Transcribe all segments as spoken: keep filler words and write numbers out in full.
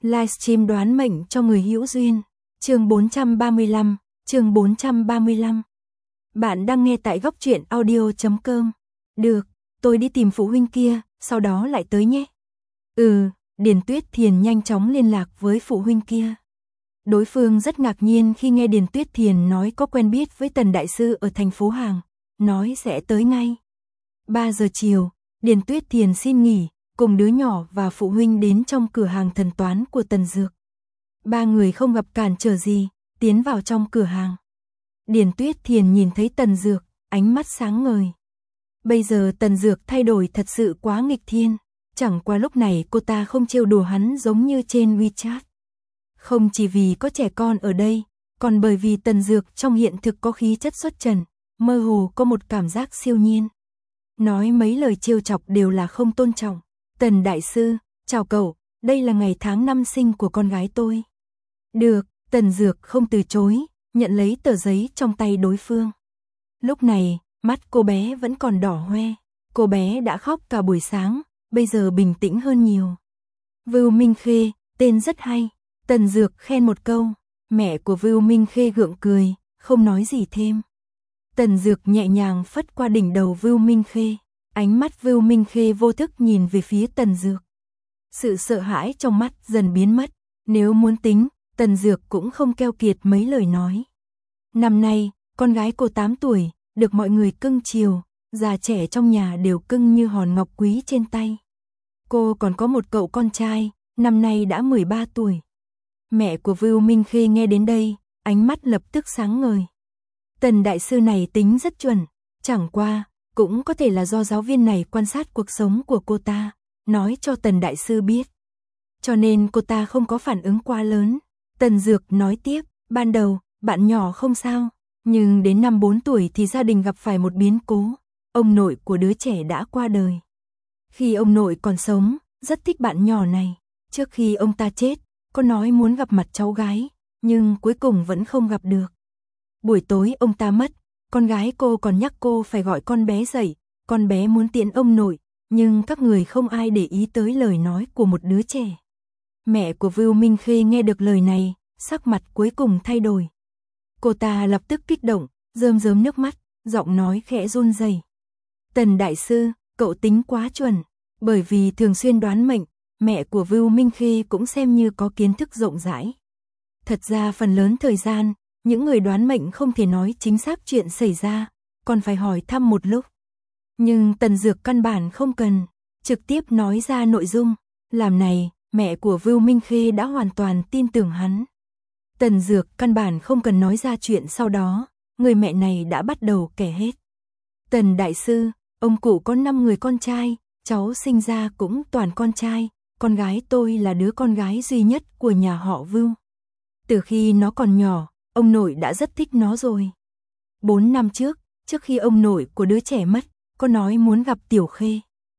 Livestream đoán mệnh cho người hữu duyên. Chương bốn trăm ba mươi lăm, chương bốn trăm ba mươi lăm. Bạn đang nghe tại góc truyện audio chấm com. Được, tôi đi tìm phụ huynh kia, sau đó lại tới nhé. Ừ, Điền Tuyết Thiền nhanh chóng liên lạc với phụ huynh kia. Đối phương rất ngạc nhiên khi nghe Điền Tuyết Thiền nói có quen biết với Tần Đại Sư ở thành phố Hàng, nói sẽ tới ngay. ba giờ chiều, Điền Tuyết Thiền xin nghỉ, cùng đứa nhỏ và phụ huynh đến trong cửa hàng thần toán của Tần Dược. Ba người không gặp cản trở gì, tiến vào trong cửa hàng. Điền Tuyết Thiền nhìn thấy Tần Dược, ánh mắt sáng ngời. Bây giờ Tần Dược thay đổi thật sự quá nghịch thiên, chẳng qua lúc này cô ta không trêu đùa hắn giống như trên WeChat. Không chỉ vì có trẻ con ở đây, còn bởi vì Tần Dược trong hiện thực có khí chất xuất trần, mơ hồ có một cảm giác siêu nhiên. Nói mấy lời trêu chọc đều là không tôn trọng. Tần Đại Sư, chào cậu, đây là ngày tháng năm sinh của con gái tôi. Được, Tần Dược không từ chối, nhận lấy tờ giấy trong tay đối phương. Lúc này, mắt cô bé vẫn còn đỏ hoe, cô bé đã khóc cả buổi sáng, bây giờ bình tĩnh hơn nhiều. Vưu Minh Khê, tên rất hay. Tần Dược khen một câu, mẹ của Vưu Minh Khê gượng cười, không nói gì thêm. Tần Dược nhẹ nhàng phất qua đỉnh đầu Vưu Minh Khê, ánh mắt Vưu Minh Khê vô thức nhìn về phía Tần Dược. Sự sợ hãi trong mắt dần biến mất, nếu muốn tính, Tần Dược cũng không keo kiệt mấy lời nói. Năm nay, con gái cô tám tuổi, được mọi người cưng chiều, già trẻ trong nhà đều cưng như hòn ngọc quý trên tay. Cô còn có một cậu con trai, năm nay đã mười ba tuổi. Mẹ của Vưu Minh Khê nghe đến đây, ánh mắt lập tức sáng ngời. Tần Đại Sư này tính rất chuẩn, chẳng qua, cũng có thể là do giáo viên này quan sát cuộc sống của cô ta, nói cho Tần Đại Sư biết. Cho nên cô ta không có phản ứng quá lớn. Tần Dược nói tiếp, ban đầu, bạn nhỏ không sao, nhưng đến năm bốn tuổi thì gia đình gặp phải một biến cố, ông nội của đứa trẻ đã qua đời. Khi ông nội còn sống, rất thích bạn nhỏ này, trước khi ông ta chết, cô nói muốn gặp mặt cháu gái, nhưng cuối cùng vẫn không gặp được. Buổi tối ông ta mất, con gái cô còn nhắc cô phải gọi con bé dậy, con bé muốn tiễn ông nội, nhưng các người không ai để ý tới lời nói của một đứa trẻ. Mẹ của Vưu Minh Khê nghe được lời này, sắc mặt cuối cùng thay đổi. Cô ta lập tức kích động, rơm rớm nước mắt, giọng nói khẽ run rẩy. Tần Đại Sư, cậu tính quá chuẩn, bởi vì thường xuyên đoán mệnh, mẹ của Vưu Minh Khê cũng xem như có kiến thức rộng rãi. Thật ra phần lớn thời gian, những người đoán mệnh không thể nói chính xác chuyện xảy ra, còn phải hỏi thăm một lúc. Nhưng Tần Dược căn bản không cần, trực tiếp nói ra nội dung, làm này, mẹ của Vưu Minh Khê đã hoàn toàn tin tưởng hắn. Tần Dược căn bản không cần nói ra chuyện sau đó, người mẹ này đã bắt đầu kể hết. Tần Đại Sư, ông cụ có năm người con trai, cháu sinh ra cũng toàn con trai, con gái tôi là đứa con gái duy nhất của nhà họ Vưu. Từ khi nó còn nhỏ, ông nội đã rất thích nó rồi. Bốn năm trước, trước khi ông nội của đứa trẻ mất, có nói muốn gặp Tiểu Khê.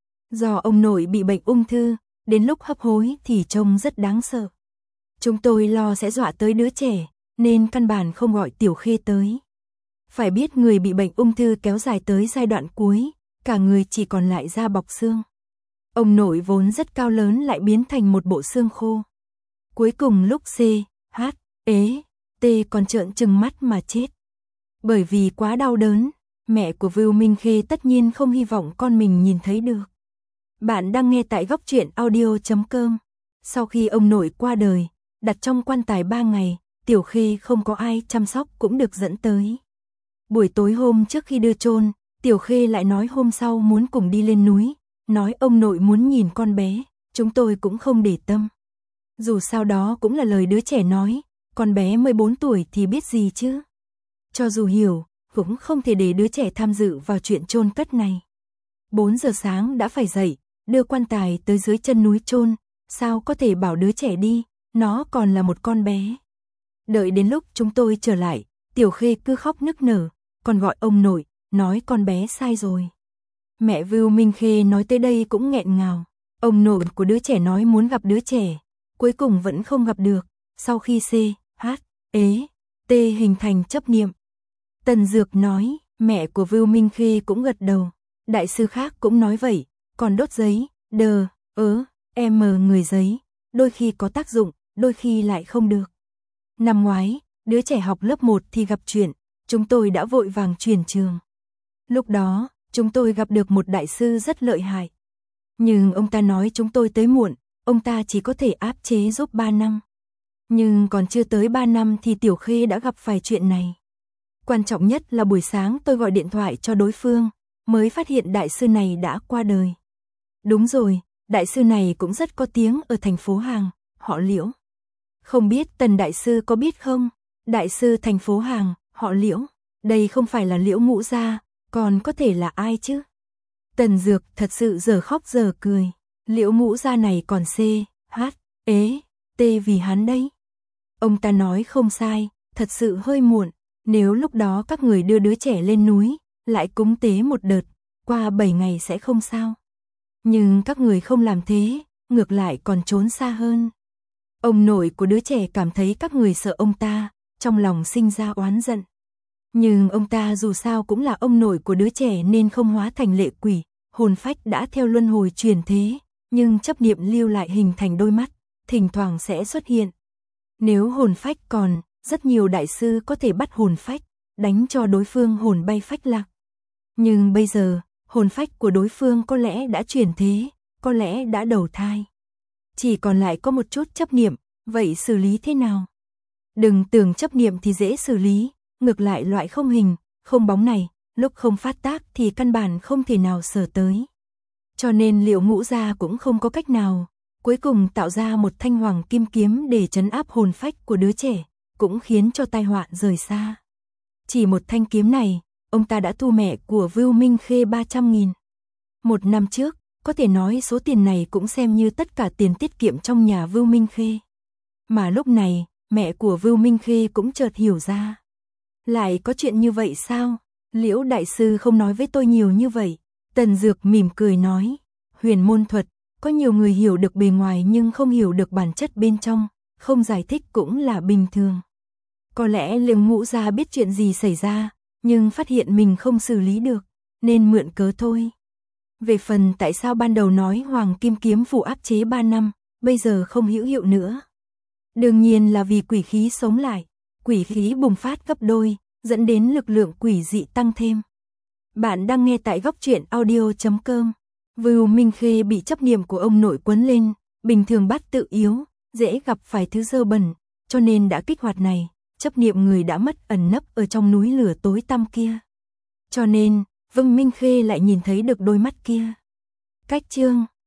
Do ông nội bị bệnh ung thư, đến lúc hấp hối thì trông rất đáng sợ. Chúng tôi lo sẽ dọa tới đứa trẻ, nên căn bản không gọi Tiểu Khê tới. Phải biết người bị bệnh ung thư kéo dài tới giai đoạn cuối, cả người chỉ còn lại da bọc xương. Ông nội vốn rất cao lớn lại biến thành một bộ xương khô. Cuối cùng lúc C, H, ế, T còn trợn trừng mắt mà chết. Bởi vì quá đau đớn, mẹ của Vưu Minh Khê tất nhiên không hy vọng con mình nhìn thấy được. Bạn đang nghe tại góc truyện audio chấm com. Sau khi ông nội qua đời, đặt trong quan tài ba ngày, Tiểu Khê không có ai chăm sóc cũng được dẫn tới. Buổi tối hôm trước khi đưa chôn, Tiểu Khê lại nói hôm sau muốn cùng đi lên núi, nói ông nội muốn nhìn con bé, chúng tôi cũng không để tâm. Dù sao đó cũng là lời đứa trẻ nói, con bé mười bốn tuổi thì biết gì chứ. Cho dù hiểu, cũng không thể để đứa trẻ tham dự vào chuyện chôn cất này. bốn giờ sáng đã phải dậy, đưa quan tài tới dưới chân núi chôn, sao có thể bảo đứa trẻ đi, nó còn là một con bé. Đợi đến lúc chúng tôi trở lại, Tiểu Khê cứ khóc nức nở, còn gọi ông nội, nói con bé sai rồi. Mẹ Vưu Minh Khê nói tới đây cũng nghẹn ngào, ông nội của đứa trẻ nói muốn gặp đứa trẻ, cuối cùng vẫn không gặp được, sau khi C, H, ế, T hình thành chấp niệm. Tần Dược nói, mẹ của Vưu Minh Khê cũng gật đầu, đại sư khác cũng nói vậy, còn đốt giấy, đờ, ớ, em mờ người giấy, đôi khi có tác dụng, đôi khi lại không được. Năm ngoái, đứa trẻ học lớp một thì gặp chuyện, chúng tôi đã vội vàng chuyển trường. Lúc đó, chúng tôi gặp được một đại sư rất lợi hại. Nhưng ông ta nói chúng tôi tới muộn, ông ta chỉ có thể áp chế giúp ba năm. Nhưng còn chưa tới ba năm thì Tiểu Khê đã gặp phải chuyện này. Quan trọng nhất là buổi sáng tôi gọi điện thoại cho đối phương, mới phát hiện đại sư này đã qua đời. Đúng rồi, đại sư này cũng rất có tiếng ở thành phố Hàng, họ Liễu. Không biết Tần đại sư có biết không? Đại sư thành phố Hàng, họ Liễu. Đây không phải là Liễu Ngũ Gia, còn có thể là ai chứ? Tần Dược thật sự giờ khóc giờ cười. Liễu Ngũ Gia này còn C, H, ế, T vì hắn đấy. Ông ta nói không sai, thật sự hơi muộn. Nếu lúc đó các người đưa đứa trẻ lên núi, lại cúng tế một đợt, qua bảy ngày sẽ không sao. Nhưng các người không làm thế, ngược lại còn trốn xa hơn. Ông nội của đứa trẻ cảm thấy các người sợ ông ta, trong lòng sinh ra oán giận. Nhưng ông ta dù sao cũng là ông nội của đứa trẻ nên không hóa thành lệ quỷ, hồn phách đã theo luân hồi chuyển thế, nhưng chấp niệm lưu lại hình thành đôi mắt, thỉnh thoảng sẽ xuất hiện. Nếu hồn phách còn, rất nhiều đại sư có thể bắt hồn phách, đánh cho đối phương hồn bay phách lạc. Nhưng bây giờ, hồn phách của đối phương có lẽ đã chuyển thế, có lẽ đã đầu thai. Chỉ còn lại có một chút chấp niệm, vậy xử lý thế nào? Đừng tưởng chấp niệm thì dễ xử lý, ngược lại loại không hình, không bóng này, lúc không phát tác thì căn bản không thể nào sờ tới. Cho nên Liễu Ngũ Gia cũng không có cách nào, cuối cùng tạo ra một thanh hoàng kim kiếm để trấn áp hồn phách của đứa trẻ, cũng khiến cho tai họa rời xa. Chỉ một thanh kiếm này, ông ta đã thu mẹ của Vưu Minh Khê ba trăm nghìn. Một năm trước, có thể nói số tiền này cũng xem như tất cả tiền tiết kiệm trong nhà Vưu Minh Khê. Mà lúc này, mẹ của Vưu Minh Khê cũng chợt hiểu ra. Lại có chuyện như vậy sao? Liễu đại sư không nói với tôi nhiều như vậy. Tần Dược mỉm cười nói, huyền môn thuật, có nhiều người hiểu được bề ngoài nhưng không hiểu được bản chất bên trong, không giải thích cũng là bình thường. Có lẽ Liễu Ngũ Gia biết chuyện gì xảy ra, nhưng phát hiện mình không xử lý được, nên mượn cớ thôi. Về phần tại sao ban đầu nói Hoàng Kim Kiếm phù áp chế ba năm, bây giờ không hữu hiệu nữa. Đương nhiên là vì quỷ khí sống lại, quỷ khí bùng phát gấp đôi, dẫn đến lực lượng quỷ dị tăng thêm. Bạn đang nghe tại góc truyện audio chấm com. Vưu Minh Khê bị chấp niệm của ông nội quấn lên, bình thường bát tự yếu, dễ gặp phải thứ dơ bẩn, cho nên đã kích hoạt này, chấp niệm người đã mất ẩn nấp ở trong núi lửa tối tăm kia. Cho nên, Vưu Minh Khê lại nhìn thấy được đôi mắt kia. Cách chương